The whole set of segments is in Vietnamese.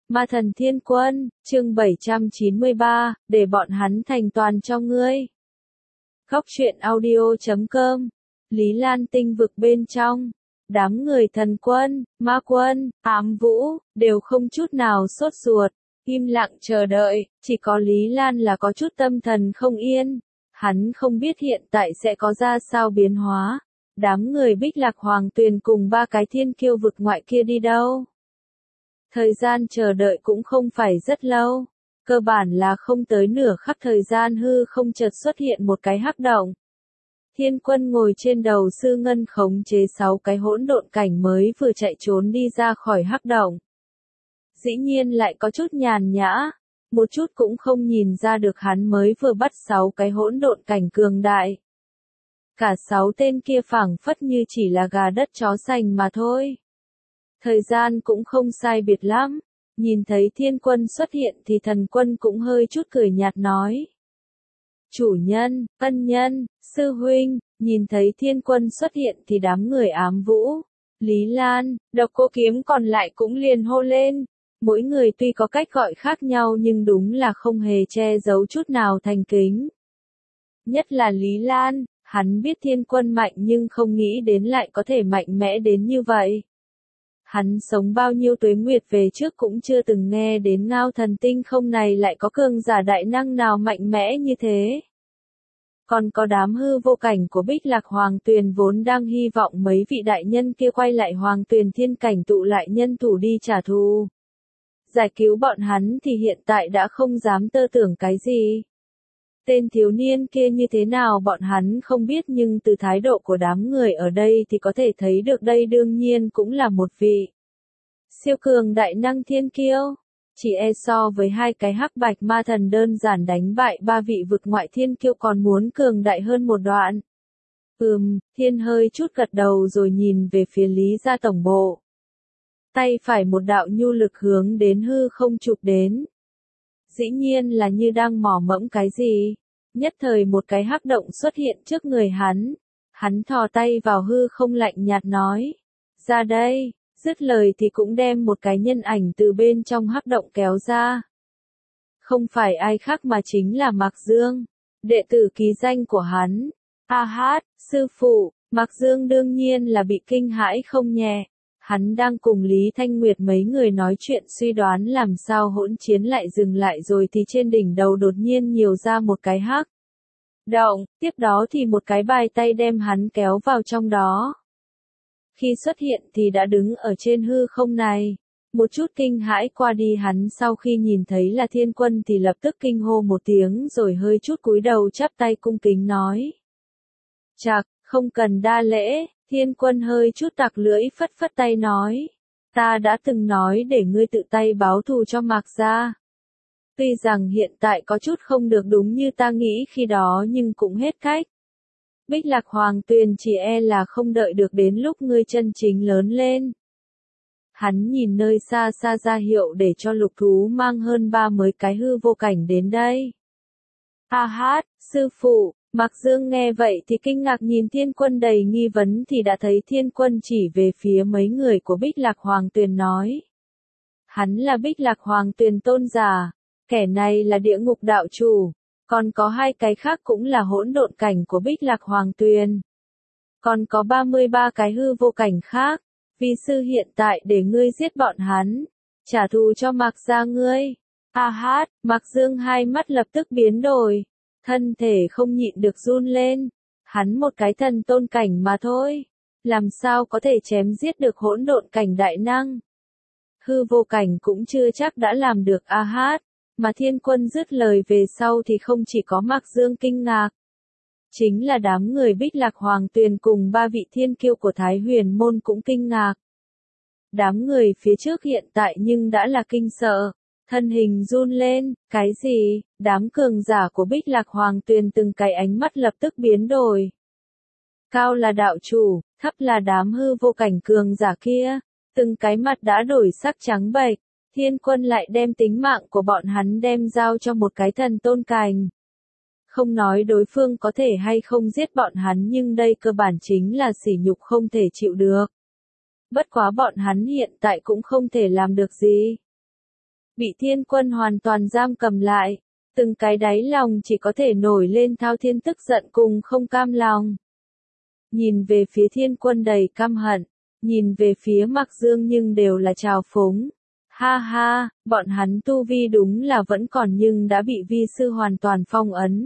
Ma thần thiên quân, chương 793, để bọn hắn thành toàn cho ngươi. Góc truyện audio.com. Lý Lan tinh vực bên trong, đám người thần quân, ma quân, ám vũ, đều không chút nào sốt ruột, im lặng chờ đợi, chỉ có Lý Lan là có chút tâm thần không yên. Hắn không biết hiện tại sẽ có ra sao biến hóa. Đám người Bích Lạc Hoàng Tuyền cùng ba cái thiên kiêu vực ngoại kia đi đâu? Thời gian chờ đợi cũng không phải rất lâu. Cơ bản là không tới nửa khắc thời gian hư không chợt xuất hiện một cái hắc động. Thiên quân ngồi trên đầu sư ngân khống chế 6 cái hỗn độn cảnh mới vừa chạy trốn đi ra khỏi hắc động. Dĩ nhiên lại có chút nhàn nhã, một chút cũng không nhìn ra được hắn mới vừa bắt 6 cái hỗn độn cảnh cường đại. Cả 6 tên kia phảng phất như chỉ là gà đất chó sành mà thôi. Thời gian cũng không sai biệt lắm, nhìn thấy thiên quân xuất hiện thì thần quân cũng hơi chút cười nhạt nói. Chủ nhân, ân nhân, sư huynh, nhìn thấy thiên quân xuất hiện thì đám người ám vũ, Lý Lan, Độc Cô Kiếm còn lại cũng liền hô lên. Mỗi người tuy có cách gọi khác nhau nhưng đúng là không hề che giấu chút nào thành kính. Nhất là Lý Lan, hắn biết thiên quân mạnh nhưng không nghĩ đến lại có thể mạnh mẽ đến như vậy. Hắn sống bao nhiêu tuế nguyệt về trước cũng chưa từng nghe đến Ngao Thần Tinh không này lại có cường giả đại năng nào mạnh mẽ như thế. Còn có đám hư vô cảnh của Bích Lạc Hoàng Tuyền vốn đang hy vọng mấy vị đại nhân kia quay lại Hoàng Tuyền thiên cảnh tụ lại nhân thủ đi trả thù. Giải cứu bọn hắn thì hiện tại đã không dám tơ tưởng cái gì. Tên thiếu niên kia như thế nào bọn hắn không biết nhưng từ thái độ của đám người ở đây thì có thể thấy được đây đương nhiên cũng là một vị siêu cường đại năng thiên kiêu. Chỉ e so với hai cái hắc bạch ma thần đơn giản đánh bại ba vị vực ngoại thiên kiêu còn muốn cường đại hơn một đoạn. Thiên hơi chút gật đầu rồi nhìn về phía Lý gia tổng bộ. Tay phải một đạo nhu lực hướng đến hư không chụp đến. Dĩ nhiên là như đang mò mẫm cái gì. Nhất thời một cái hắc động xuất hiện trước người hắn. Hắn thò tay vào hư không lạnh nhạt nói. Ra đây, dứt lời thì cũng đem một cái nhân ảnh từ bên trong hắc động kéo ra. Không phải ai khác mà chính là Mạc Dương, đệ tử ký danh của hắn. Sư phụ, Mạc Dương đương nhiên là bị kinh hãi không nhẹ. Hắn đang cùng Lý Thanh Nguyệt mấy người nói chuyện suy đoán làm sao hỗn chiến lại dừng lại rồi thì trên đỉnh đầu đột nhiên nhiều ra một cái hắc động, tiếp đó thì một cái bài tay đem hắn kéo vào trong đó. Khi xuất hiện thì đã đứng ở trên hư không này. Một chút kinh hãi qua đi hắn sau khi nhìn thấy là thiên quân thì lập tức kinh hô một tiếng rồi hơi chút cúi đầu chắp tay cung kính nói. Chạc, không cần đa lễ. Thiên quân hơi chút tặc lưỡi phất phất tay nói. Ta đã từng nói để ngươi tự tay báo thù cho Mạc gia. Tuy rằng hiện tại có chút không được đúng như ta nghĩ khi đó nhưng cũng hết cách. Bích Lạc Hoàng Tuyền chỉ e là không đợi được đến lúc ngươi chân chính lớn lên. Hắn nhìn nơi xa xa ra hiệu để cho lục thú mang hơn 30 cái hư vô cảnh đến đây. Sư phụ. Mạc Dương nghe vậy thì kinh ngạc nhìn thiên quân đầy nghi vấn thì đã thấy thiên quân chỉ về phía mấy người của Bích Lạc Hoàng Tuyền nói. Hắn là Bích Lạc Hoàng Tuyền tôn giả, kẻ này là địa ngục đạo chủ, còn có hai cái khác cũng là hỗn độn cảnh của Bích Lạc Hoàng Tuyền. Còn có 33 cái hư vô cảnh khác, vi sư hiện tại để ngươi giết bọn hắn, trả thù cho Mạc gia ngươi. Mạc Dương hai mắt lập tức biến đổi. Thân thể không nhịn được run lên. Hắn một cái thần tôn cảnh mà thôi. Làm sao có thể chém giết được hỗn độn cảnh đại năng. Hư vô cảnh cũng chưa chắc đã làm được Mà thiên quân dứt lời về sau thì không chỉ có Mạc Dương kinh ngạc. Chính là đám người Bích Lạc Hoàng Tuyền cùng ba vị thiên kiêu của Thái Huyền Môn cũng kinh ngạc. Đám người phía trước hiện tại nhưng đã là kinh sợ. Thân hình run lên, cái gì, đám cường giả của Bích Lạc Hoàng Tuyền từng cái ánh mắt lập tức biến đổi. Cao là đạo chủ, thấp là đám hư vô cảnh cường giả kia, từng cái mặt đã đổi sắc trắng bệch, thiên quân lại đem tính mạng của bọn hắn đem giao cho một cái thần tôn cảnh. Không nói đối phương có thể hay không giết bọn hắn nhưng đây cơ bản chính là sỉ nhục không thể chịu được. Bất quá bọn hắn hiện tại cũng không thể làm được gì. bị thiên quân hoàn toàn giam cầm lại. Từng cái đáy lòng chỉ có thể nổi lên thao thiên tức giận cùng không cam lòng. Nhìn về phía thiên quân đầy căm hận, nhìn về phía Mạc Dương nhưng đều là trào phúng. Ha ha, bọn hắn tu vi đúng là vẫn còn nhưng đã bị vi sư hoàn toàn phong ấn.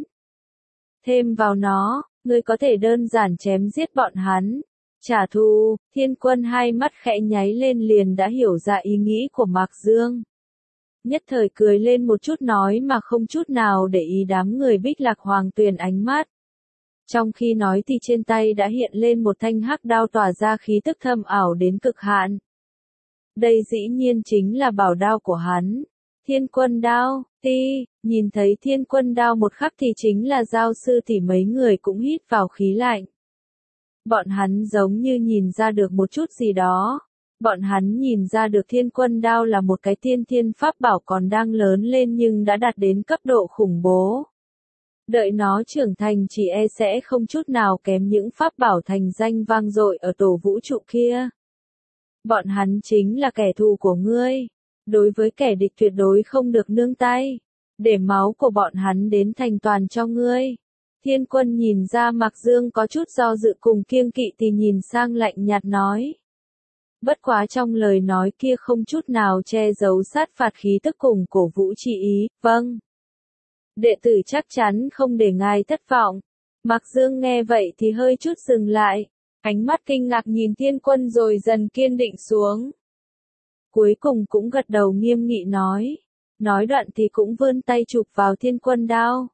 Thêm vào nó, ngươi có thể đơn giản chém giết bọn hắn. Trả thù, thiên quân hai mắt khẽ nháy lên liền đã hiểu ra ý nghĩ của Mạc Dương. Nhất thời cười lên một chút nói mà không chút nào để ý đám người Bích Lạc Hoàng Tuyền ánh mắt. Trong khi nói thì trên tay đã hiện lên một thanh hắc đao tỏa ra khí tức thâm ảo đến cực hạn. Đây dĩ nhiên chính là bảo đao của hắn. Thiên quân đao, nhìn thấy thiên quân đao một khắc thì chính là giao sư thì mấy người cũng hít vào khí lạnh. Bọn hắn giống như nhìn ra được một chút gì đó. Bọn hắn nhìn ra được thiên quân đao là một cái thiên pháp bảo còn đang lớn lên nhưng đã đạt đến cấp độ khủng bố. Đợi nó trưởng thành chỉ e sẽ không chút nào kém những pháp bảo thành danh vang dội ở tổ vũ trụ kia. Bọn hắn chính là kẻ thù của ngươi. Đối với kẻ địch tuyệt đối không được nương tay. Để máu của bọn hắn đến thành toàn cho ngươi. Thiên quân nhìn ra Mạc Dương có chút do dự cùng kiêng kỵ thì nhìn sang lạnh nhạt nói. Bất quá trong lời nói kia không chút nào che giấu sát phạt khí tức cùng cổ vũ chỉ ý, vâng. Đệ tử chắc chắn không để ngài thất vọng. Mạc Dương nghe vậy thì hơi chút dừng lại, ánh mắt kinh ngạc nhìn thiên quân rồi dần kiên định xuống. Cuối cùng cũng gật đầu nghiêm nghị nói. Nói đoạn thì cũng vươn tay chụp vào thiên quân đao.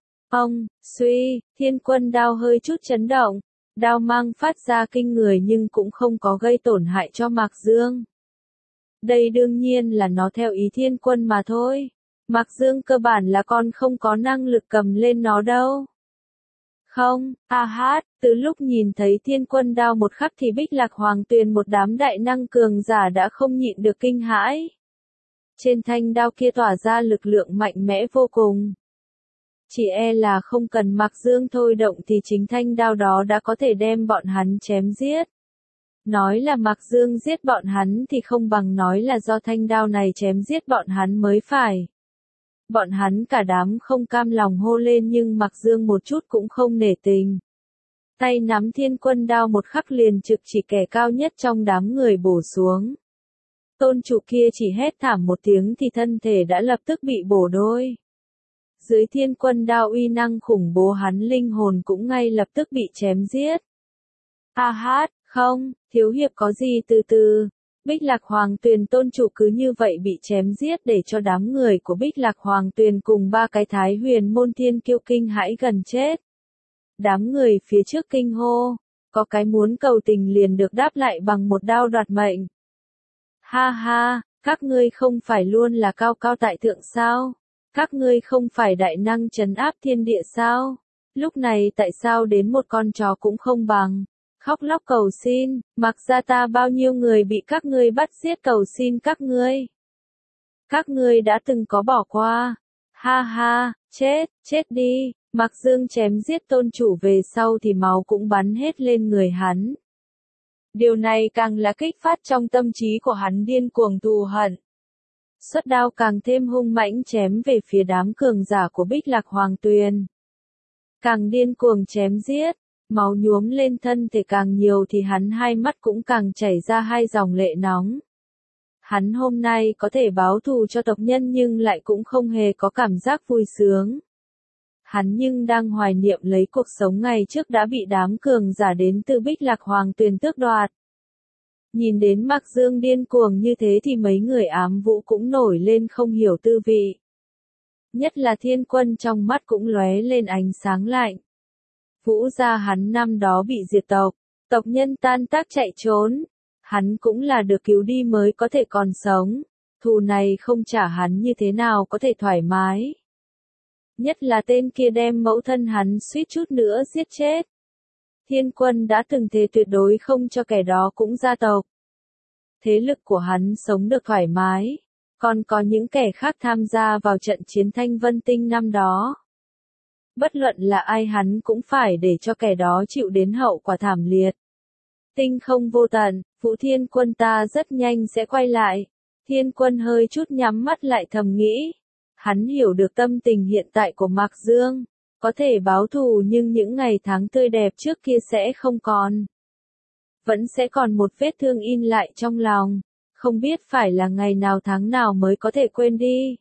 Suy, thiên quân đao hơi chút chấn động. Đao mang phát ra kinh người nhưng cũng không có gây tổn hại cho Mạc Dương. Đây đương nhiên là nó theo ý thiên quân mà thôi. Mạc Dương cơ bản là con không có năng lực cầm lên nó đâu. Không, từ lúc nhìn thấy thiên quân đao một khắc thì Bích Lạc Hoàng Tuyền một đám đại năng cường giả đã không nhịn được kinh hãi. Trên thanh đao kia tỏa ra lực lượng mạnh mẽ vô cùng. Chỉ e là không cần Mạc Dương thôi động thì chính thanh đao đó đã có thể đem bọn hắn chém giết. Nói là Mạc Dương giết bọn hắn thì không bằng nói là do thanh đao này chém giết bọn hắn mới phải. Bọn hắn cả đám không cam lòng hô lên nhưng Mạc Dương một chút cũng không nể tình. Tay nắm thiên quân đao một khắc liền trực chỉ kẻ cao nhất trong đám người bổ xuống. Tôn chủ kia chỉ hét thảm một tiếng thì thân thể đã lập tức bị bổ đôi. Dưới thiên quân đao uy năng khủng bố hắn linh hồn cũng ngay lập tức bị chém giết. Không, thiếu hiệp có gì từ từ. Bích Lạc Hoàng Tuyền tôn chủ cứ như vậy bị chém giết để cho đám người của Bích Lạc Hoàng Tuyền cùng ba cái Thái Huyền môn thiên kiêu kinh hãi gần chết. Đám người phía trước kinh hô, có cái muốn cầu tình liền được đáp lại bằng một đao đoạt mệnh. Các ngươi không phải luôn là cao cao tại thượng sao? Các ngươi không phải đại năng trấn áp thiên địa sao? Lúc này tại sao đến một con chó cũng không bằng? Khóc lóc cầu xin, mặc ra ta bao nhiêu người bị các ngươi bắt giết cầu xin các ngươi. Các ngươi đã từng có bỏ qua. Chết đi. Mạc Dương chém giết tôn chủ về sau thì máu cũng bắn hết lên người hắn. Điều này càng là kích phát trong tâm trí của hắn điên cuồng thù hận. Xuất đao càng thêm hung mãnh chém về phía đám cường giả của Bích Lạc Hoàng Tuyền. Càng điên cuồng chém giết, máu nhuốm lên thân thể càng nhiều thì hắn hai mắt cũng càng chảy ra hai dòng lệ nóng. Hắn hôm nay có thể báo thù cho tộc nhân nhưng lại cũng không hề có cảm giác vui sướng. Hắn nhưng đang hoài niệm lấy cuộc sống ngày trước đã bị đám cường giả đến từ Bích Lạc Hoàng Tuyền tước đoạt. Nhìn đến Mạc Dương điên cuồng như thế thì mấy người ám vũ cũng nổi lên không hiểu tư vị. Nhất là thiên quân trong mắt cũng lóe lên ánh sáng lạnh. Vũ gia hắn năm đó bị diệt tộc, tộc nhân tan tác chạy trốn. Hắn cũng là được cứu đi mới có thể còn sống. Thù này không trả hắn như thế nào có thể thoải mái. Nhất là tên kia đem mẫu thân hắn suýt chút nữa giết chết. Thiên quân đã từng thề tuyệt đối không cho kẻ đó cũng gia tộc. Thế lực của hắn sống được thoải mái. Còn có những kẻ khác tham gia vào trận chiến Thanh Vân Tinh năm đó. Bất luận là ai hắn cũng phải để cho kẻ đó chịu đến hậu quả thảm liệt. Tinh không vô tận, Vũ Thiên quân ta rất nhanh sẽ quay lại. Thiên Quân hơi chút nhắm mắt lại thầm nghĩ. Hắn hiểu được tâm tình hiện tại của Mạc Dương. Có thể báo thù nhưng những ngày tháng tươi đẹp trước kia sẽ không còn. Vẫn sẽ còn một vết thương in lại trong lòng. Không biết phải là ngày nào tháng nào mới có thể quên đi.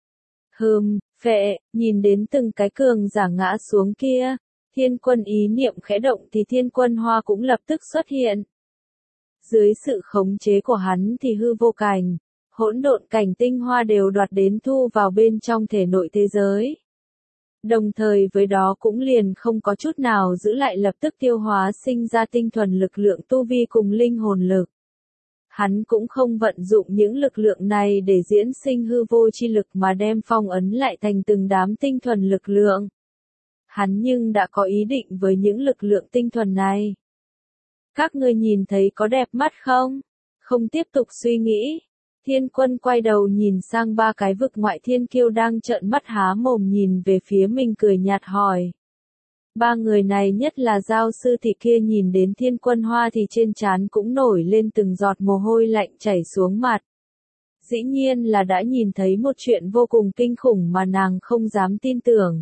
Phệ, nhìn đến từng cái cường giả ngã xuống kia. Thiên Quân ý niệm khẽ động thì Thiên Quân Hoa cũng lập tức xuất hiện. Dưới sự khống chế của hắn thì hư vô cảnh, hỗn độn cảnh tinh hoa đều đoạt đến thu vào bên trong thể nội thế giới. Đồng thời với đó cũng liền không có chút nào giữ lại lập tức tiêu hóa sinh ra tinh thuần lực lượng tu vi cùng linh hồn lực. Hắn cũng không vận dụng những lực lượng này để diễn sinh hư vô chi lực mà đem phong ấn lại thành từng đám tinh thuần lực lượng. Hắn nhưng đã có ý định với những lực lượng tinh thuần này. Các ngươi nhìn thấy có đẹp mắt không? Không tiếp tục suy nghĩ. Thiên Quân quay đầu nhìn sang ba cái vực ngoại thiên kiêu đang trợn mắt há mồm nhìn về phía mình cười nhạt hỏi. Ba người này nhất là Giao Sư Tỷ kia nhìn đến Thiên Quân Hoa thì trên trán cũng nổi lên từng giọt mồ hôi lạnh chảy xuống mặt. Dĩ nhiên là đã nhìn thấy một chuyện vô cùng kinh khủng mà nàng không dám tin tưởng.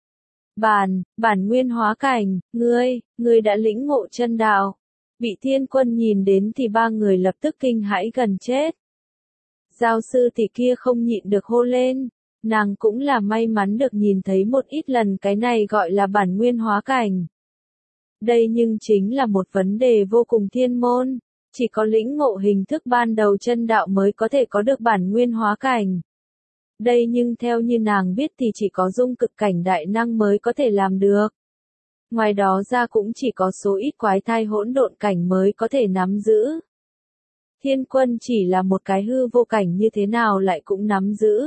Bản nguyên hóa cảnh, ngươi đã lĩnh ngộ chân đạo. Bị Thiên Quân nhìn đến thì ba người lập tức kinh hãi gần chết. Giao Sư Tỷ kia không nhịn được hô lên, nàng cũng là may mắn được nhìn thấy một ít lần cái này gọi là bản nguyên hóa cảnh. Đây nhưng chính là một vấn đề vô cùng thiên môn, chỉ có lĩnh ngộ hình thức ban đầu chân đạo mới có thể có được bản nguyên hóa cảnh. Đây nhưng theo như nàng biết thì chỉ có dung cực cảnh đại năng mới có thể làm được. Ngoài đó ra cũng chỉ có số ít quái thai hỗn độn cảnh mới có thể nắm giữ. Thiên Quân chỉ là một cái hư vô cảnh như thế nào lại cũng nắm giữ.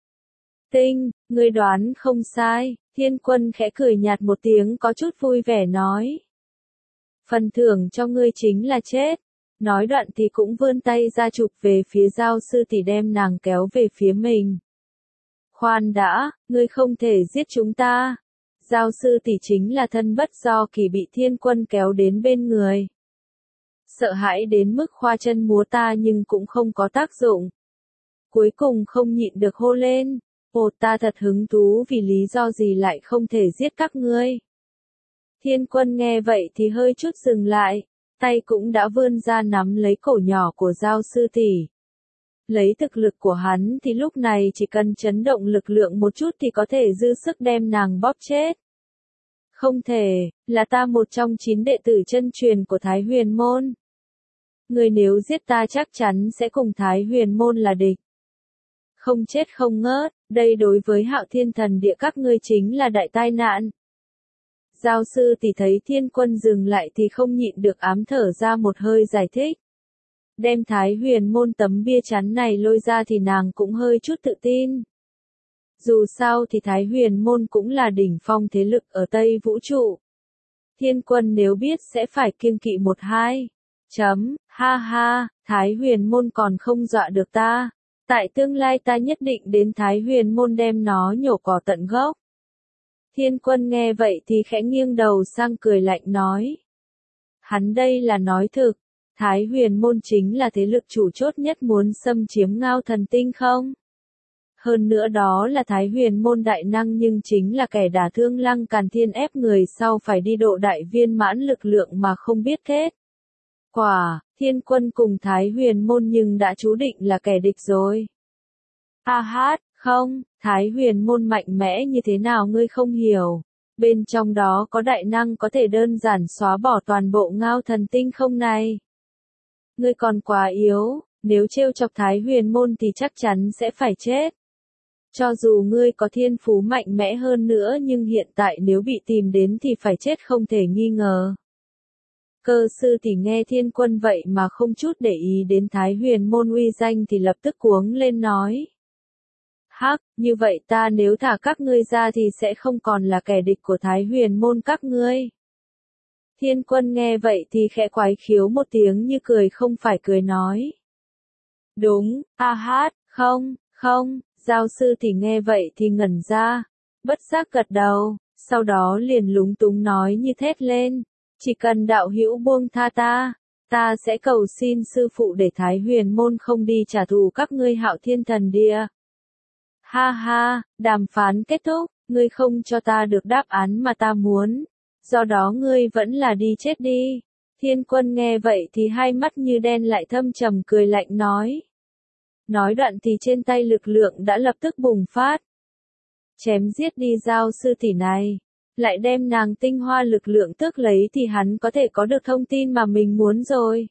Ngươi đoán không sai, Thiên Quân khẽ cười nhạt một tiếng có chút vui vẻ nói. Phần thưởng cho ngươi chính là chết. Nói đoạn thì cũng vươn tay ra chụp về phía Giao Sư Tỷ đem nàng kéo về phía mình. Khoan đã, ngươi không thể giết chúng ta. Giao Sư Tỷ chính là thân bất do kỳ bị Thiên Quân kéo đến bên người. Sợ hãi đến mức khoa chân múa ta nhưng cũng không có tác dụng. Cuối cùng không nhịn được hô lên, ta thật hứng thú vì lý do gì lại không thể giết các ngươi. Thiên Quân nghe vậy thì hơi chút dừng lại, tay cũng đã vươn ra nắm lấy cổ nhỏ của Giao Sư Tỷ. Lấy thực lực của hắn thì lúc này chỉ cần chấn động lực lượng một chút thì có thể dư sức đem nàng bóp chết. Không thể, là ta một trong 9 đệ tử chân truyền của Thái Huyền Môn. Ngươi nếu giết ta chắc chắn sẽ cùng Thái Huyền Môn là địch. Không chết không ngớt, đây đối với Hạo Thiên Thần Địa các ngươi chính là đại tai nạn. Giao Sư Tỷ thấy Thiên Quân dừng lại thì không nhịn được ám thở ra một hơi giải thích. Đem Thái Huyền Môn tấm bia chắn này lôi ra thì nàng cũng hơi chút tự tin. Dù sao thì Thái Huyền Môn cũng là đỉnh phong thế lực ở Tây Vũ Trụ. Thiên Quân nếu biết sẽ phải kiêng kỵ một hai. Ha ha, Thái Huyền Môn còn không dọa được ta. Tại tương lai ta nhất định đến Thái Huyền Môn đem nó nhổ cỏ tận gốc. Thiên Quân nghe vậy thì khẽ nghiêng đầu sang cười lạnh nói. Hắn đây là nói thực, Thái Huyền Môn chính là thế lực chủ chốt nhất muốn xâm chiếm Ngao Thần Tinh không? Hơn nữa đó là Thái Huyền Môn đại năng nhưng chính là kẻ đả thương Lăng Càn Thiên ép người sau phải đi độ đại viên mãn lực lượng mà không biết kết. Thiên Quân cùng Thái Huyền Môn nhưng đã chú định là kẻ địch rồi. Không, Thái Huyền Môn mạnh mẽ như thế nào ngươi không hiểu. Bên trong đó có đại năng có thể đơn giản xóa bỏ toàn bộ Ngao Thần Tinh không này. Ngươi còn quá yếu, nếu trêu chọc Thái Huyền Môn thì chắc chắn sẽ phải chết. Cho dù ngươi có thiên phú mạnh mẽ hơn nữa nhưng hiện tại nếu bị tìm đến thì phải chết không thể nghi ngờ. Cơ Sư Tỷ nghe Thiên Quân vậy mà không chút để ý đến Thái Huyền Môn uy danh thì lập tức cuống lên nói. Như vậy ta nếu thả các ngươi ra thì sẽ không còn là kẻ địch của Thái Huyền Môn các ngươi. Thiên Quân nghe vậy thì khẽ quái khiếu một tiếng như cười không phải cười nói. Đúng, không, Giao Sư Tỷ nghe vậy thì ngẩn ra, bất giác gật đầu, sau đó liền lúng túng nói như thét lên. Chỉ cần đạo hữu buông tha ta Ta sẽ cầu xin sư phụ để Thái Huyền môn không đi trả thù các ngươi Hạo Thiên Thần Địa. Ha ha, đàm phán kết thúc, ngươi không cho ta được đáp án mà ta muốn. Do đó ngươi vẫn là đi chết đi. Thiên Quân nghe vậy thì hai mắt như đen lại thâm trầm cười lạnh nói. Nói đoạn thì trên tay lực lượng đã lập tức bùng phát. Chém giết đi Giao sư tỷ này. Lại đem nàng tinh hoa lực lượng tước lấy thì hắn có thể có được thông tin mà mình muốn rồi.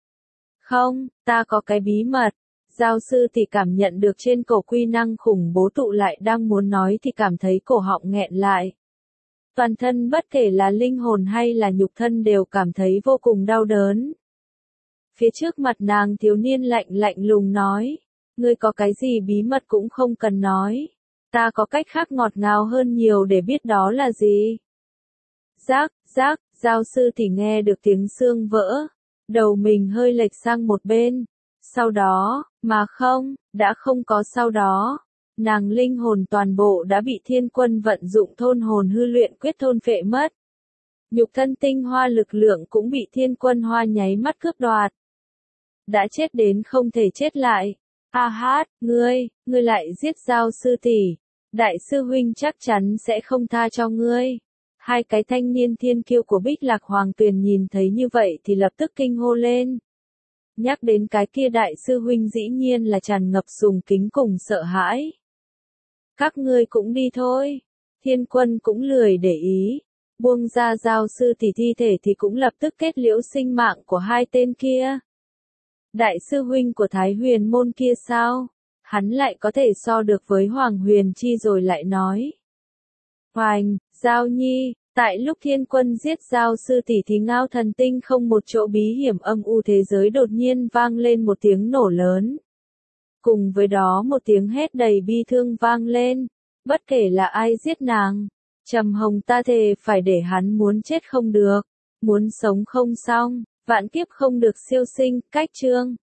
Không, ta có cái bí mật. Giao sư tỷ cảm nhận được trên cổ quy năng khủng bố tụ lại đang muốn nói thì cảm thấy cổ họng nghẹn lại. Toàn thân bất kể là linh hồn hay là nhục thân đều cảm thấy vô cùng đau đớn. Phía trước mặt nàng thiếu niên lạnh lạnh lùng nói. Ngươi có cái gì bí mật cũng không cần nói. Ta có cách khác ngọt ngào hơn nhiều để biết đó là gì. Rác, Giao sư tỷ nghe được tiếng xương vỡ. Đầu mình hơi lệch sang một bên. Sau đó, mà không, đã không có sau đó. Nàng linh hồn toàn bộ đã bị Thiên Quân vận dụng thôn hồn hư luyện quyết thôn phệ mất. Nhục thân tinh hoa lực lượng cũng bị Thiên Quân hoa nháy mắt cướp đoạt. Đã chết đến không thể chết lại. Ha hát, ngươi lại giết Giao sư tỷ. Đại sư huynh chắc chắn sẽ không tha cho ngươi. Hai cái thanh niên thiên kiêu của Bích Lạc Hoàng Tuyền nhìn thấy như vậy thì lập tức kinh hô lên. Nhắc đến cái kia đại sư huynh dĩ nhiên là tràn ngập sùng kính cùng sợ hãi. Các ngươi cũng đi thôi. Thiên Quân cũng lười để ý. Buông ra Giao sư tỷ thi thể thì cũng lập tức kết liễu sinh mạng của hai tên kia. Đại sư huynh của Thái Huyền môn kia sao? Hắn lại có thể so được với Hoàng Huyền Chi rồi lại nói. Hoành, Giao Nhi, tại lúc Thiên Quân giết Giao sư tỷ thì Ngao Thần Tinh không một chỗ bí hiểm âm u thế giới đột nhiên vang lên một tiếng nổ lớn. Cùng với đó một tiếng hét đầy bi thương vang lên. Bất kể là ai giết nàng, Trầm Hồng ta thề phải để hắn muốn chết không được, muốn sống không xong, vạn kiếp không được siêu sinh. Cách chương